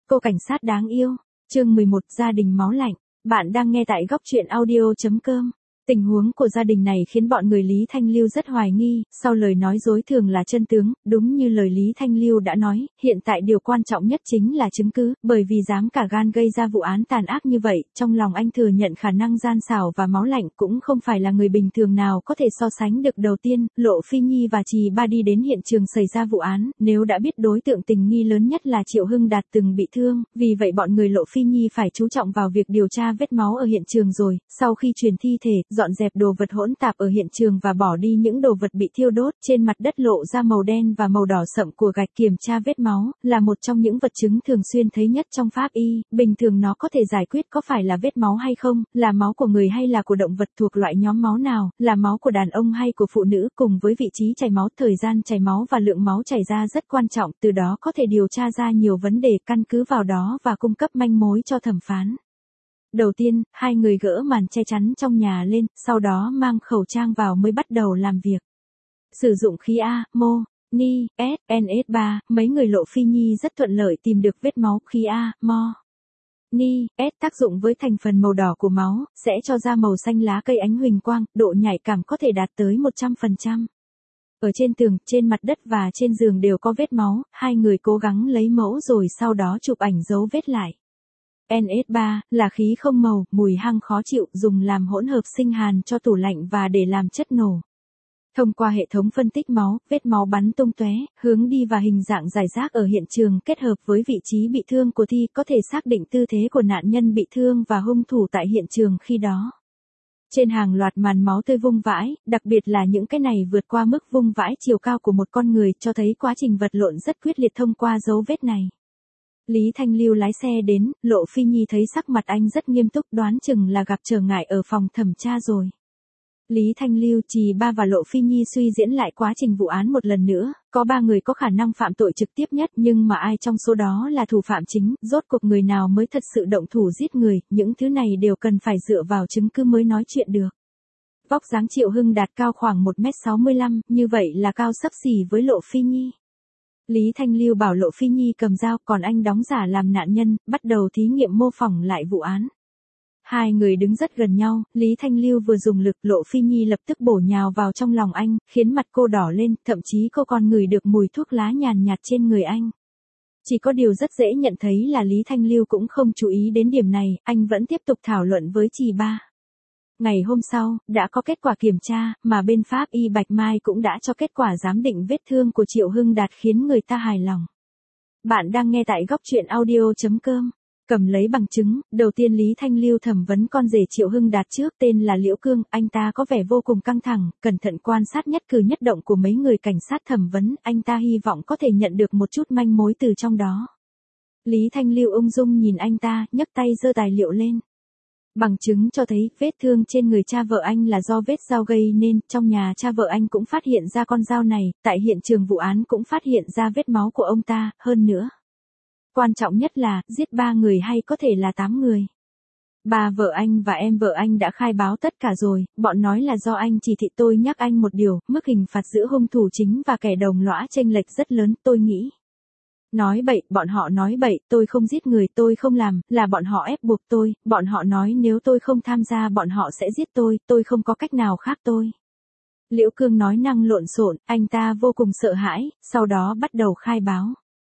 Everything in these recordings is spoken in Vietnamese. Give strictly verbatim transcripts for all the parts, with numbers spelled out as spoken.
Cô cảnh sát đáng yêu. Chương mười một, gia đình máu lạnh. Bạn đang nghe tại góc truyện audio chấm com. Tình huống của gia đình này khiến bọn người Lý Thanh Lưu rất hoài nghi, sau lời nói dối thường là chân tướng, đúng như lời Lý Thanh Lưu đã nói, hiện tại điều quan trọng nhất chính là chứng cứ, bởi vì dám cả gan gây ra vụ án tàn ác như vậy, trong lòng anh thừa nhận khả năng gian xảo và máu lạnh cũng không phải là người bình thường nào có thể so sánh được. Đầu tiên, Lộ Phi Nhi và Trì Ba đi đến hiện trường xảy ra vụ án, nếu đã biết đối tượng tình nghi lớn nhất là Triệu Hưng Đạt từng bị thương, vì vậy bọn người Lộ Phi Nhi phải chú trọng vào việc điều tra vết máu ở hiện trường rồi, sau khi truyền thi thể, dọn dẹp đồ vật hỗn tạp ở hiện trường và bỏ đi những đồ vật bị thiêu đốt, trên mặt đất lộ ra màu đen và màu đỏ sậm của gạch. Kiểm tra vết máu, là một trong những vật chứng thường xuyên thấy nhất trong pháp y, bình thường nó có thể giải quyết có phải là vết máu hay không, là máu của người hay là của động vật, thuộc loại nhóm máu nào, là máu của đàn ông hay của phụ nữ, cùng với vị trí chảy máu, thời gian chảy máu và lượng máu chảy ra rất quan trọng, từ đó có thể điều tra ra nhiều vấn đề, căn cứ vào đó và cung cấp manh mối cho thẩm phán. Đầu tiên, hai người gỡ màn che chắn trong nhà lên, sau đó mang khẩu trang vào mới bắt đầu làm việc. Sử dụng khí A, mô, ni, S, en ét ba, mấy người Lộ Phi Nhi rất thuận lợi tìm được vết máu. Khí A, mo, ni, S tác dụng với thành phần màu đỏ của máu, sẽ cho ra màu xanh lá cây ánh huỳnh quang, độ nhạy cảm có thể đạt tới một trăm phần trăm. Ở trên tường, trên mặt đất và trên giường đều có vết máu, hai người cố gắng lấy mẫu rồi sau đó chụp ảnh dấu vết lại. en ét ba, là khí không màu, mùi hăng khó chịu, dùng làm hỗn hợp sinh hàn cho tủ lạnh và để làm chất nổ. Thông qua hệ thống phân tích máu, vết máu bắn tung tóe, hướng đi và hình dạng rải rác ở hiện trường kết hợp với vị trí bị thương của thi có thể xác định tư thế của nạn nhân bị thương và hung thủ tại hiện trường khi đó. Trên hàng loạt màn máu tươi vung vãi, đặc biệt là những cái này vượt qua mức vung vãi chiều cao của một con người, cho thấy quá trình vật lộn rất quyết liệt thông qua dấu vết này. Lý Thanh Lưu lái xe đến, Lộ Phi Nhi thấy sắc mặt anh rất nghiêm túc, đoán chừng là gặp trở ngại ở phòng thẩm tra rồi. Lý Thanh Lưu, Trì Ba và Lộ Phi Nhi suy diễn lại quá trình vụ án một lần nữa, có ba người có khả năng phạm tội trực tiếp nhất, nhưng mà ai trong số đó là thủ phạm chính, rốt cuộc người nào mới thật sự động thủ giết người, những thứ này đều cần phải dựa vào chứng cứ mới nói chuyện được. Vóc dáng Triệu Hưng Đạt cao khoảng một mét sáu mươi lăm, như vậy là cao xấp xỉ với Lộ Phi Nhi. Lý Thanh Lưu bảo Lộ Phi Nhi cầm dao, còn anh đóng giả làm nạn nhân, bắt đầu thí nghiệm mô phỏng lại vụ án. Hai người đứng rất gần nhau, Lý Thanh Lưu vừa dùng lực, Lộ Phi Nhi lập tức bổ nhào vào trong lòng anh, khiến mặt cô đỏ lên, thậm chí cô còn ngửi được mùi thuốc lá nhàn nhạt trên người anh. Chỉ có điều rất dễ nhận thấy là Lý Thanh Lưu cũng không chú ý đến điểm này, anh vẫn tiếp tục thảo luận với Trì Ba. Ngày hôm sau, đã có kết quả kiểm tra, mà bên pháp y Bạch Mai cũng đã cho kết quả giám định vết thương của Triệu Hưng Đạt khiến người ta hài lòng. Bạn đang nghe tại góc truyện audio chấm com. Cầm lấy bằng chứng, đầu tiên Lý Thanh Lưu thẩm vấn con rể Triệu Hưng Đạt trước, tên là Liễu Cương, anh ta có vẻ vô cùng căng thẳng, cẩn thận quan sát nhất cử nhất động của mấy người cảnh sát thẩm vấn, anh ta hy vọng có thể nhận được một chút manh mối từ trong đó. Lý Thanh Lưu ung dung nhìn anh ta, nhấc tay giơ tài liệu lên. Bằng chứng cho thấy, vết thương trên người cha vợ anh là do vết dao gây nên, trong nhà cha vợ anh cũng phát hiện ra con dao này, tại hiện trường vụ án cũng phát hiện ra vết máu của ông ta, hơn nữa. Quan trọng nhất là, giết ba người hay có thể là tám người. Ba vợ anh và em vợ anh đã khai báo tất cả rồi, bọn nói là do anh chỉ thị. Tôi nhắc anh một điều, mức hình phạt giữa hung thủ chính và kẻ đồng lõa chênh lệch rất lớn, tôi nghĩ. Nói bậy, bọn họ nói bậy, tôi không giết người, tôi không làm, là bọn họ ép buộc tôi, bọn họ nói nếu tôi không tham gia bọn họ sẽ giết tôi, tôi không có cách nào khác tôi. Liễu Cương nói năng lộn xộn, anh ta vô cùng sợ hãi, sau đó bắt đầu khai báo.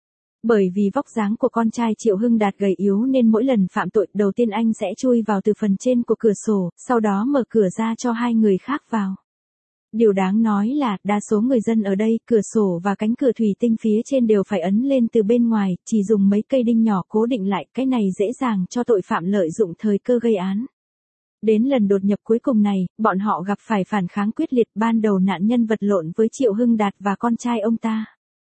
Bởi vì vóc dáng của con trai Triệu Hưng Đạt gầy yếu nên mỗi lần phạm tội, đầu tiên anh sẽ chui vào từ phần trên của cửa sổ, sau đó mở cửa ra cho hai người khác vào. Điều đáng nói là, đa số người dân ở đây, cửa sổ và cánh cửa thủy tinh phía trên đều phải ấn lên từ bên ngoài, chỉ dùng mấy cây đinh nhỏ cố định lại, cái này dễ dàng cho tội phạm lợi dụng thời cơ gây án. Đến lần đột nhập cuối cùng này, bọn họ gặp phải phản kháng quyết liệt, ban đầu nạn nhân vật lộn với Triệu Hưng Đạt và con trai ông ta.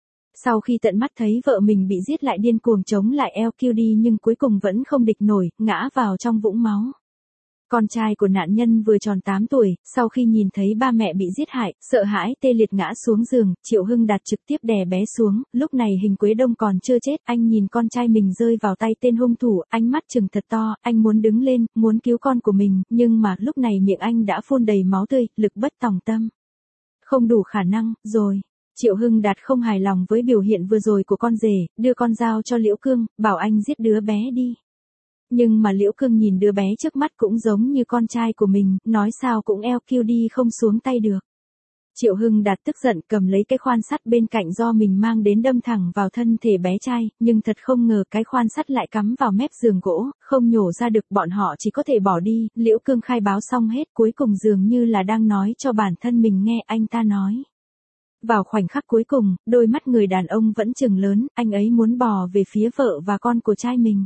Sau khi tận mắt thấy vợ mình bị giết lại điên cuồng chống lại eo kiu đi nhưng cuối cùng vẫn không địch nổi, ngã vào trong vũng máu. Con trai của nạn nhân vừa tròn tám tuổi, sau khi nhìn thấy ba mẹ bị giết hại, sợ hãi tê liệt ngã xuống giường, Triệu Hưng Đạt trực tiếp đè bé xuống, lúc này Hình Quế Đông còn chưa chết, anh nhìn con trai mình rơi vào tay tên hung thủ, ánh mắt trừng thật to, anh muốn đứng lên, muốn cứu con của mình, nhưng mà lúc này miệng anh đã phun đầy máu tươi, lực bất tòng tâm. Không đủ khả năng, rồi. Triệu Hưng Đạt không hài lòng với biểu hiện vừa rồi của con rể, đưa con dao cho Liễu Cương, bảo anh giết đứa bé đi. Nhưng mà Liễu Cương nhìn đứa bé trước mắt cũng giống như con trai của mình, nói sao cũng eo kiêu đi không xuống tay được. Triệu Hưng Đạt tức giận cầm lấy cái khoan sắt bên cạnh do mình mang đến đâm thẳng vào thân thể bé trai, nhưng thật không ngờ cái khoan sắt lại cắm vào mép giường gỗ, không nhổ ra được, bọn họ chỉ có thể bỏ đi. Liễu Cương khai báo xong hết, cuối cùng dường như là đang nói cho bản thân mình nghe, anh ta nói. Vào khoảnh khắc cuối cùng, đôi mắt người đàn ông vẫn trừng lớn, anh ấy muốn bò về phía vợ và con của trai mình.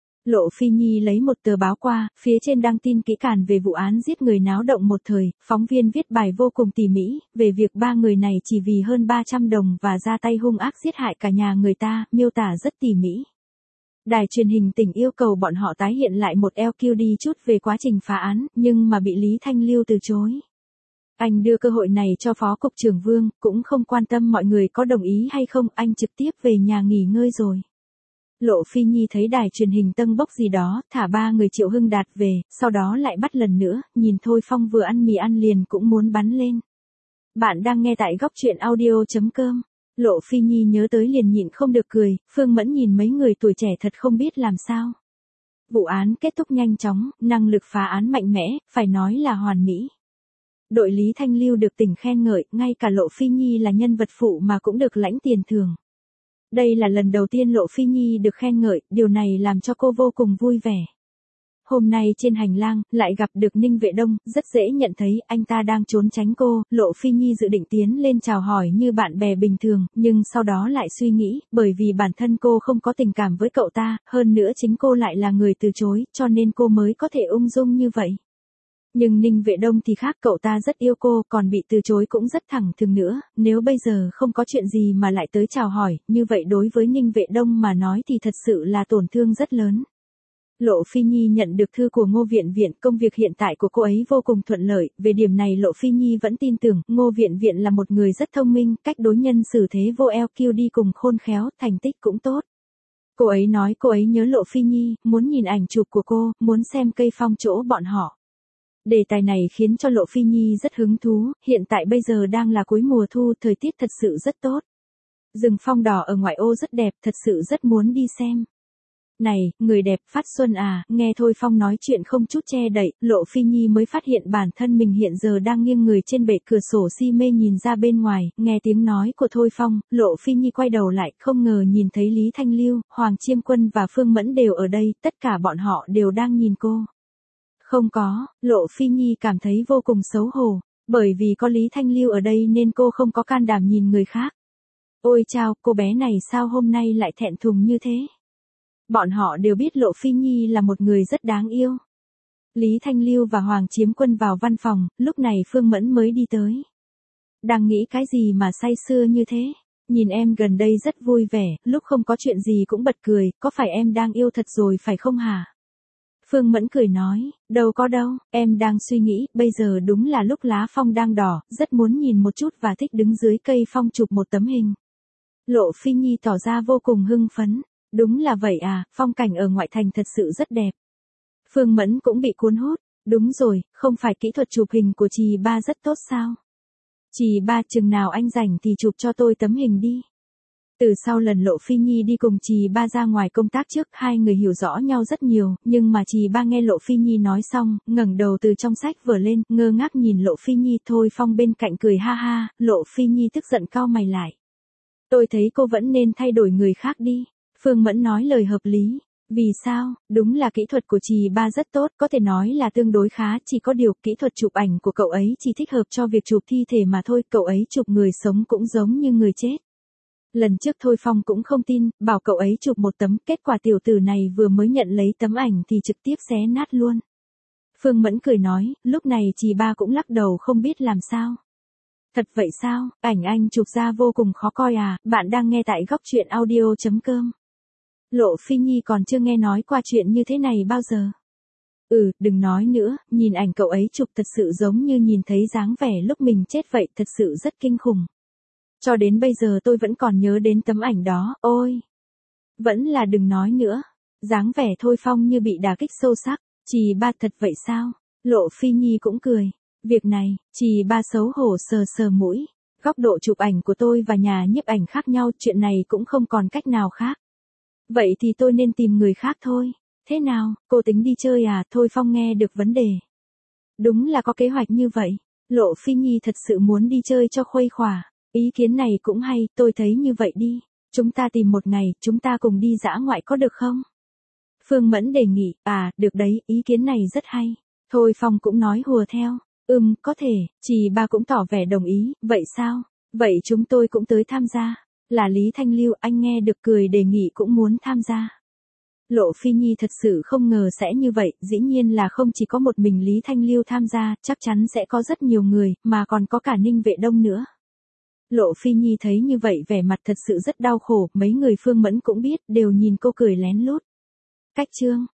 Lộ Phi Nhi lấy một tờ báo qua, phía trên đăng tin kỹ càng về vụ án giết người náo động một thời, phóng viên viết bài vô cùng tỉ mỉ, về việc ba người này chỉ vì hơn ba trăm đồng và ra tay hung ác giết hại cả nhà người ta, miêu tả rất tỉ mỉ. Đài truyền hình tỉnh yêu cầu bọn họ tái hiện lại một eo kiêu đi chút về quá trình phá án, nhưng mà bị Lý Thanh Lưu từ chối. Anh đưa cơ hội này cho Phó Cục trưởng Vương, cũng không quan tâm mọi người có đồng ý hay không, anh trực tiếp về nhà nghỉ ngơi rồi. Lộ Phi Nhi thấy đài truyền hình tâng bốc gì đó, thả ba người Triệu Hưng Đạt về, sau đó lại bắt lần nữa, nhìn Thôi Phong vừa ăn mì ăn liền cũng muốn bắn lên. Bạn đang nghe tại góc truyện audio chấm com. Lộ Phi Nhi nhớ tới liền nhịn không được cười, Phương Mẫn nhìn mấy người tuổi trẻ thật không biết làm sao. Vụ án kết thúc nhanh chóng, năng lực phá án mạnh mẽ, phải nói là hoàn mỹ. Đội Lý Thanh Lưu được tỉnh khen ngợi, ngay cả Lộ Phi Nhi là nhân vật phụ mà cũng được lãnh tiền thưởng. Đây là lần đầu tiên Lộ Phi Nhi được khen ngợi, điều này làm cho cô vô cùng vui vẻ. Hôm nay trên hành lang, lại gặp được Ninh Vệ Đông, rất dễ nhận thấy anh ta đang trốn tránh cô, Lộ Phi Nhi dự định tiến lên chào hỏi như bạn bè bình thường, nhưng sau đó lại suy nghĩ, bởi vì bản thân cô không có tình cảm với cậu ta, hơn nữa chính cô lại là người từ chối, cho nên cô mới có thể ung dung như vậy. Nhưng Ninh Vệ Đông thì khác, cậu ta rất yêu cô, còn bị từ chối cũng rất thẳng thừng nữa, nếu bây giờ không có chuyện gì mà lại tới chào hỏi, như vậy đối với Ninh Vệ Đông mà nói thì thật sự là tổn thương rất lớn. Lộ Phi Nhi nhận được thư của Ngô Viện Viện, công việc hiện tại của cô ấy vô cùng thuận lợi, về điểm này Lộ Phi Nhi vẫn tin tưởng, Ngô Viện Viện là một người rất thông minh, cách đối nhân xử thế vô eo kiêu đi cùng khôn khéo, thành tích cũng tốt. Cô ấy nói cô ấy nhớ Lộ Phi Nhi, muốn nhìn ảnh chụp của cô, muốn xem cây phong chỗ bọn họ. Đề tài này khiến cho Lộ Phi Nhi rất hứng thú, hiện tại bây giờ đang là cuối mùa thu, thời tiết thật sự rất tốt. Rừng phong đỏ ở ngoại ô rất đẹp, thật sự rất muốn đi xem. Này, người đẹp Phát Xuân à, nghe Thôi Phong nói chuyện không chút che đậy, Lộ Phi Nhi mới phát hiện bản thân mình hiện giờ đang nghiêng người trên bệ cửa sổ si mê nhìn ra bên ngoài, nghe tiếng nói của Thôi Phong, Lộ Phi Nhi quay đầu lại, không ngờ nhìn thấy Lý Thanh Lưu, Hoàng Chiêm Quân và Phương Mẫn đều ở đây, tất cả bọn họ đều đang nhìn cô. Không có, Lộ Phi Nhi cảm thấy vô cùng xấu hổ, bởi vì có Lý Thanh Lưu ở đây nên cô không có can đảm nhìn người khác. Ôi chao, cô bé này sao hôm nay lại thẹn thùng như thế? Bọn họ đều biết Lộ Phi Nhi là một người rất đáng yêu. Lý Thanh Lưu và Hoàng Chiếm Quân vào văn phòng, lúc này Phương Mẫn mới đi tới. Đang nghĩ cái gì mà say sưa như thế? Nhìn em gần đây rất vui vẻ, lúc không có chuyện gì cũng bật cười, có phải em đang yêu thật rồi phải không hả? Phương Mẫn cười nói, đâu có đâu, em đang suy nghĩ, bây giờ đúng là lúc lá phong đang đỏ, rất muốn nhìn một chút và thích đứng dưới cây phong chụp một tấm hình. Lộ Phi Nhi tỏ ra vô cùng hưng phấn, đúng là vậy à, phong cảnh ở ngoại thành thật sự rất đẹp. Phương Mẫn cũng bị cuốn hút, đúng rồi, không phải kỹ thuật chụp hình của Trì Ba rất tốt sao? Trì Ba chừng nào anh rảnh thì chụp cho tôi tấm hình đi. Từ sau lần Lộ Phi Nhi đi cùng Trì Ba ra ngoài công tác trước, hai người hiểu rõ nhau rất nhiều, nhưng mà Trì Ba nghe Lộ Phi Nhi nói xong, ngẩng đầu từ trong sách vở lên, ngơ ngác nhìn Lộ Phi Nhi. Thôi Phong bên cạnh cười ha ha, Lộ Phi Nhi tức giận cau mày lại. Tôi thấy cô vẫn nên thay đổi người khác đi. Phương Mẫn nói lời hợp lý. Vì sao? Đúng là kỹ thuật của Trì Ba rất tốt, có thể nói là tương đối khá, chỉ có điều kỹ thuật chụp ảnh của cậu ấy chỉ thích hợp cho việc chụp thi thể mà thôi, cậu ấy chụp người sống cũng giống như người chết. Lần trước Thôi Phong cũng không tin, bảo cậu ấy chụp một tấm, kết quả tiểu tử này vừa mới nhận lấy tấm ảnh thì trực tiếp xé nát luôn. Phương Mẫn cười nói, lúc này Trì Ba cũng lắc đầu không biết làm sao. Thật vậy sao, ảnh anh chụp ra vô cùng khó coi à, bạn đang nghe tại góc truyện audio chấm com. Lộ Phi Nhi còn chưa nghe nói qua chuyện như thế này bao giờ. Ừ, đừng nói nữa, nhìn ảnh cậu ấy chụp thật sự giống như nhìn thấy dáng vẻ lúc mình chết vậy, thật sự rất kinh khủng. Cho đến bây giờ tôi vẫn còn nhớ đến tấm ảnh đó, ôi. Vẫn là đừng nói nữa. Dáng vẻ Thôi Phong như bị đả kích sâu sắc. Trì Ba thật vậy sao? Lộ Phi Nhi cũng cười. Việc này, Trì Ba xấu hổ sờ sờ mũi. Góc độ chụp ảnh của tôi và nhà nhiếp ảnh khác nhau, chuyện này cũng không còn cách nào khác. Vậy thì tôi nên tìm người khác thôi. Thế nào, cô tính đi chơi à? Thôi Phong nghe được vấn đề. Đúng là có kế hoạch như vậy. Lộ Phi Nhi thật sự muốn đi chơi cho khuây khỏa. Ý kiến này cũng hay, tôi thấy như vậy đi. Chúng ta tìm một ngày, chúng ta cùng đi dã ngoại có được không? Phương Mẫn đề nghị, à, được đấy, ý kiến này rất hay. Thôi Phong cũng nói hùa theo. Ừm, có thể, chị ba cũng tỏ vẻ đồng ý, vậy sao? Vậy chúng tôi cũng tới tham gia. Là Lý Thanh Lưu, anh nghe được cười đề nghị cũng muốn tham gia. Lộ Phi Nhi thật sự không ngờ sẽ như vậy, dĩ nhiên là không chỉ có một mình Lý Thanh Lưu tham gia, chắc chắn sẽ có rất nhiều người, mà còn có cả Ninh Vệ Đông nữa. Lộ Phi Nhi thấy như vậy vẻ mặt thật sự rất đau khổ, mấy người Phương Mẫn cũng biết, đều nhìn cô cười lén lút. Cách chương